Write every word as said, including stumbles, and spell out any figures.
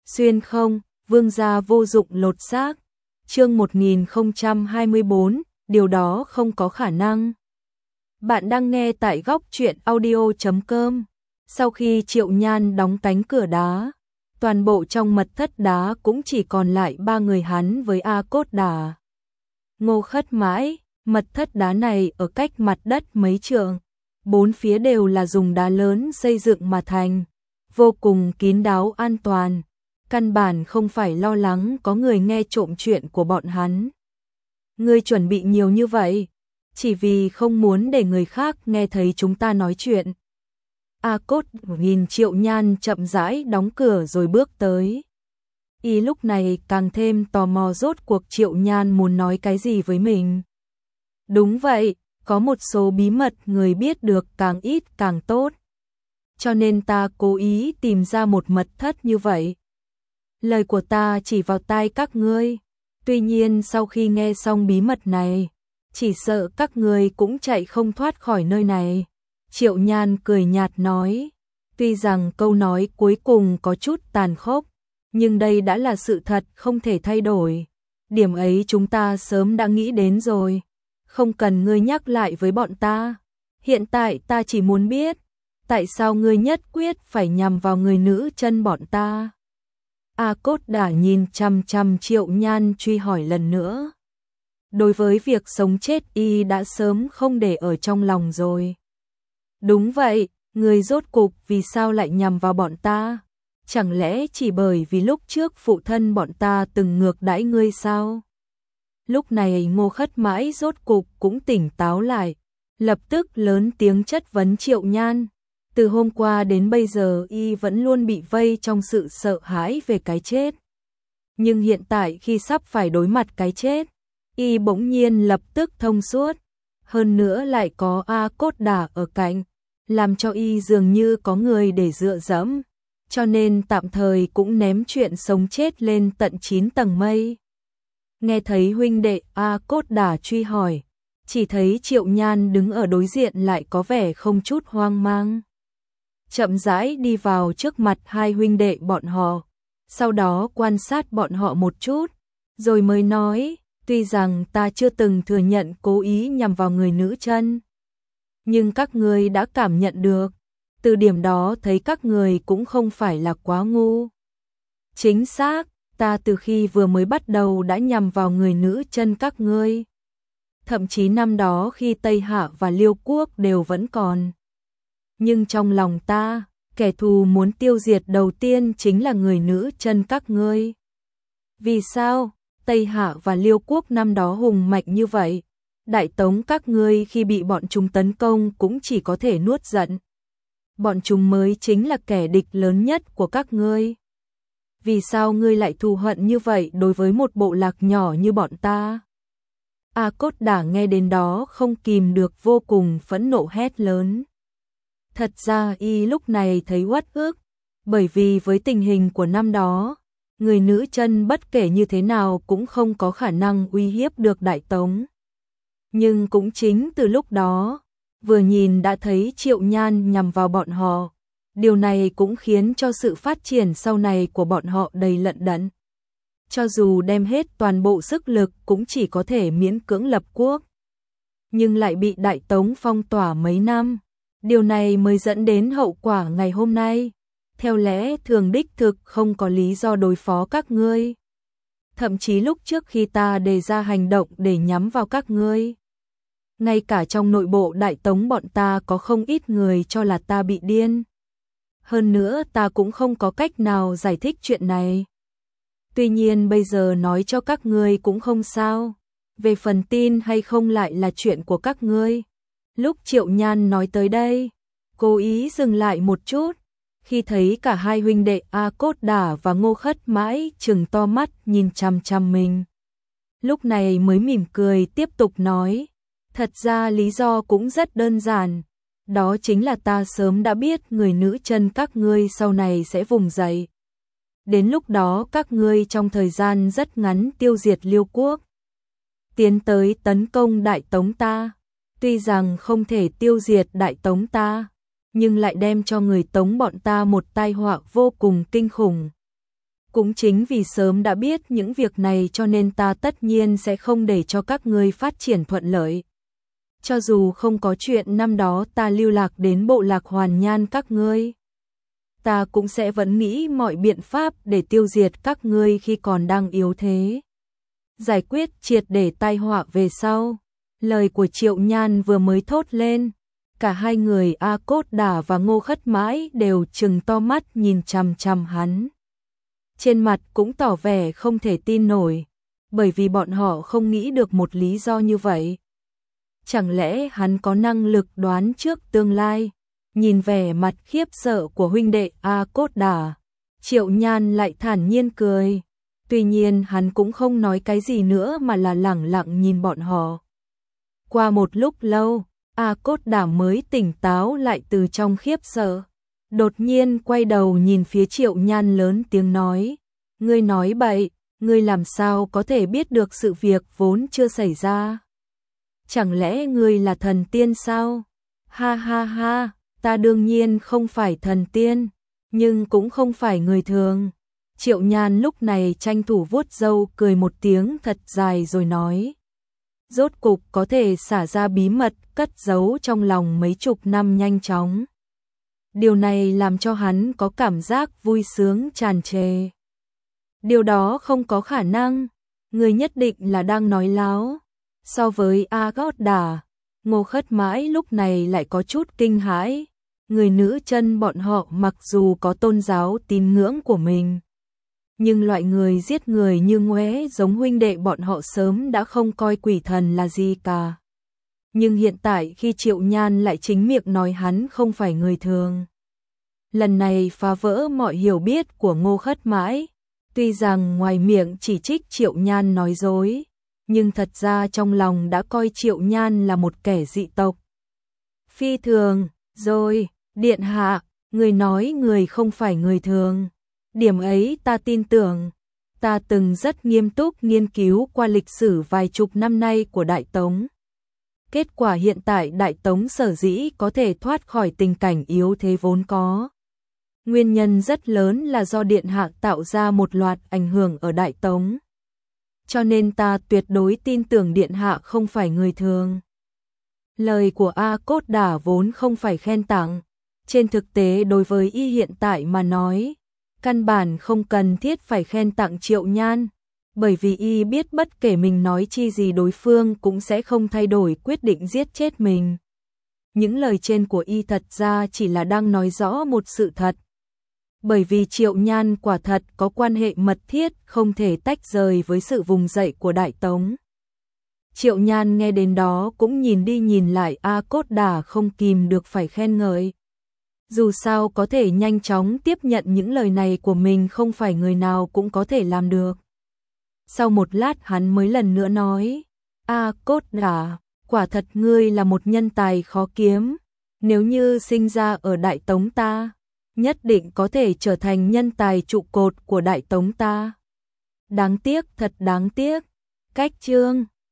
Xuyên không, vương gia vô dụng lột xác. Chương một nghìn không trăm hai mươi bốn, điều đó không có khả năng. Bạn đang nghe tại góc truyện audio chấm com. Sau khi Triệu Nhan đóng cánh cửa đá, toàn bộ trong mật thất đá cũng chỉ còn lại ba người hắn với A Cốt Đả. Ngô Khất Mãi, mật thất đá này ở cách mặt đất mấy trượng, bốn phía đều là dùng đá lớn xây dựng mà thành, vô cùng kín đáo an toàn, căn bản không phải lo lắng có người nghe trộm chuyện của bọn hắn. Ngươi chuẩn bị nhiều như vậy, chỉ vì không muốn để người khác nghe thấy chúng ta nói chuyện. A Cốt nhìn Triệu Nhan chậm rãi đóng cửa rồi bước tới. Y lúc này càng thêm tò mò rốt cuộc Triệu Nhan muốn nói cái gì với mình. Đúng vậy, có một số bí mật người biết được càng ít càng tốt. Cho nên ta cố ý tìm ra một mật thất như vậy. Lời của ta chỉ vào tai các ngươi. Tuy nhiên sau khi nghe xong bí mật này, chỉ sợ các ngươi cũng chạy không thoát khỏi nơi này. Triệu Nhan cười nhạt nói. Tuy rằng câu nói cuối cùng có chút tàn khốc, nhưng đây đã là sự thật không thể thay đổi. Điểm ấy chúng ta sớm đã nghĩ đến rồi. Không cần ngươi nhắc lại với bọn ta. Hiện tại ta chỉ muốn biết, tại sao ngươi nhất quyết phải nhằm vào người nữ chân bọn ta? A Cốt Đả nhìn chăm chăm Triệu Nhan truy hỏi lần nữa. Đối với việc sống chết y đã sớm không để ở trong lòng rồi. Đúng vậy, ngươi rốt cục vì sao lại nhằm vào bọn ta? Chẳng lẽ chỉ bởi vì lúc trước phụ thân bọn ta từng ngược đãi ngươi sao? Lúc này Ngô Khất Mãi rốt cục cũng tỉnh táo lại, lập tức lớn tiếng chất vấn Triệu Nhan. Từ hôm qua đến bây giờ y vẫn luôn bị vây trong sự sợ hãi về cái chết. Nhưng hiện tại khi sắp phải đối mặt cái chết, y bỗng nhiên lập tức thông suốt. Hơn nữa lại có A Cốt Đả ở cạnh, làm cho y dường như có người để dựa dẫm. Cho nên tạm thời cũng ném chuyện sống chết lên tận chín tầng mây. Nghe thấy huynh đệ A Cốt Đả truy hỏi, chỉ thấy Triệu Nhan đứng ở đối diện lại có vẻ không chút hoang mang. Chậm rãi đi vào trước mặt hai huynh đệ bọn họ, sau đó quan sát bọn họ một chút, rồi mới nói, tuy rằng ta chưa từng thừa nhận cố ý nhằm vào người nữ chân, nhưng các ngươi đã cảm nhận được, từ điểm đó thấy các người cũng không phải là quá ngu. Chính xác, ta từ khi vừa mới bắt đầu đã nhằm vào người nữ chân các ngươi. Thậm chí năm đó khi Tây Hạ và Liêu Quốc đều vẫn còn. Nhưng trong lòng ta, kẻ thù muốn tiêu diệt đầu tiên chính là người nữ chân các ngươi. Vì sao? Tây Hạ và Liêu Quốc năm đó hùng mạnh như vậy. Đại Tống các ngươi khi bị bọn chúng tấn công cũng chỉ có thể nuốt giận. Bọn chúng mới chính là kẻ địch lớn nhất của các ngươi. Vì sao ngươi lại thù hận như vậy đối với một bộ lạc nhỏ như bọn ta? A Cốt Đả nghe đến đó không kìm được vô cùng phẫn nộ hét lớn. Thật ra y lúc này thấy uất ức, bởi vì với tình hình của năm đó, người nữ chân bất kể như thế nào cũng không có khả năng uy hiếp được Đại Tống. Nhưng cũng chính từ lúc đó, vừa nhìn đã thấy Triệu Nhan nhằm vào bọn họ, điều này cũng khiến cho sự phát triển sau này của bọn họ đầy lận đận. Cho dù đem hết toàn bộ sức lực cũng chỉ có thể miễn cưỡng lập quốc, nhưng lại bị Đại Tống phong tỏa mấy năm. Điều này mới dẫn đến hậu quả ngày hôm nay. Theo lẽ thường đích thực không có lý do đối phó các ngươi. Thậm chí lúc trước khi ta đề ra hành động để nhắm vào các ngươi, ngay cả trong nội bộ Đại Tống bọn ta có không ít người cho là ta bị điên. Hơn nữa ta cũng không có cách nào giải thích chuyện này. Tuy nhiên bây giờ nói cho các ngươi cũng không sao. Về phần tin hay không lại là chuyện của các ngươi. Lúc Triệu Nhan nói tới đây, cố ý dừng lại một chút, khi thấy cả hai huynh đệ A Cốt Đả và Ngô Khất Mãi trừng to mắt nhìn chằm chằm mình. Lúc này mới mỉm cười tiếp tục nói, thật ra lý do cũng rất đơn giản, đó chính là ta sớm đã biết người nữ chân các ngươi sau này sẽ vùng dậy. Đến lúc đó các ngươi trong thời gian rất ngắn tiêu diệt Liêu Quốc, tiến tới tấn công Đại Tống ta. Tuy rằng không thể tiêu diệt Đại Tống ta, nhưng lại đem cho người Tống bọn ta một tai họa vô cùng kinh khủng. Cũng chính vì sớm đã biết những việc này cho nên ta tất nhiên sẽ không để cho các ngươi phát triển thuận lợi. Cho dù không có chuyện năm đó ta lưu lạc đến bộ lạc Hoàn Nhan các ngươi, ta cũng sẽ vẫn nghĩ mọi biện pháp để tiêu diệt các ngươi khi còn đang yếu thế. Giải quyết triệt để tai họa về sau. Lời của Triệu Nhan vừa mới thốt lên, cả hai người A Cốt Đả và Ngô Khất Mãi đều trừng to mắt nhìn chằm chằm hắn. Trên mặt cũng tỏ vẻ không thể tin nổi, bởi vì bọn họ không nghĩ được một lý do như vậy. Chẳng lẽ hắn có năng lực đoán trước tương lai? Nhìn vẻ mặt khiếp sợ của huynh đệ A Cốt Đả, Triệu Nhan lại thản nhiên cười. Tuy nhiên hắn cũng không nói cái gì nữa mà là lẳng lặng nhìn bọn họ. Qua một lúc lâu, A Cốt Đả mới tỉnh táo lại từ trong khiếp sợ. Đột nhiên quay đầu nhìn phía Triệu Nhan lớn tiếng nói, ngươi nói bậy, ngươi làm sao có thể biết được sự việc vốn chưa xảy ra? Chẳng lẽ ngươi là thần tiên sao? Ha ha ha, ta đương nhiên không phải thần tiên, nhưng cũng không phải người thường. Triệu Nhan lúc này tranh thủ vuốt râu cười một tiếng thật dài rồi nói, rốt cục có thể xả ra bí mật cất giấu trong lòng mấy chục năm nhanh chóng. Điều này làm cho hắn có cảm giác vui sướng tràn trề. Điều đó không có khả năng, người nhất định là đang nói láo. So với A Cốt Đả, Ngô Khất Mãi lúc này lại có chút kinh hãi. Người nữ chân bọn họ mặc dù có tôn giáo tín ngưỡng của mình, nhưng loại người giết người như Ngoé giống huynh đệ bọn họ sớm đã không coi quỷ thần là gì cả. Nhưng hiện tại khi Triệu Nhan lại chính miệng nói hắn không phải người thường, lần này phá vỡ mọi hiểu biết của Ngô Khất Mãi. Tuy rằng ngoài miệng chỉ trích Triệu Nhan nói dối, nhưng thật ra trong lòng đã coi Triệu Nhan là một kẻ dị tộc. Phi thường, rồi, điện hạ, người nói người không phải người thường. Điểm ấy ta tin tưởng, ta từng rất nghiêm túc nghiên cứu qua lịch sử vài chục năm nay của Đại Tống. Kết quả hiện tại Đại Tống sở dĩ có thể thoát khỏi tình cảnh yếu thế vốn có. Nguyên nhân rất lớn là do Điện Hạ tạo ra một loạt ảnh hưởng ở Đại Tống. Cho nên ta tuyệt đối tin tưởng Điện Hạ không phải người thường. Lời của A Cốt Đả vốn không phải khen tặng. Trên thực tế đối với y hiện tại mà nói, căn bản không cần thiết phải khen tặng Triệu Nhan, bởi vì y biết bất kể mình nói chi gì đối phương cũng sẽ không thay đổi quyết định giết chết mình. Những lời trên của y thật ra chỉ là đang nói rõ một sự thật. Bởi vì Triệu Nhan quả thật có quan hệ mật thiết không thể tách rời với sự vùng dậy của Đại Tống. Triệu Nhan nghe đến đó cũng nhìn đi nhìn lại A Cốt Đả không kìm được phải khen ngợi. Dù sao có thể nhanh chóng tiếp nhận những lời này của mình không phải người nào cũng có thể làm được. Sau một lát hắn mới lần nữa nói, A Cốt Đả, quả thật ngươi là một nhân tài khó kiếm. Nếu như sinh ra ở Đại Tống ta, nhất định có thể trở thành nhân tài trụ cột của Đại Tống ta. Đáng tiếc, thật đáng tiếc. Cách chương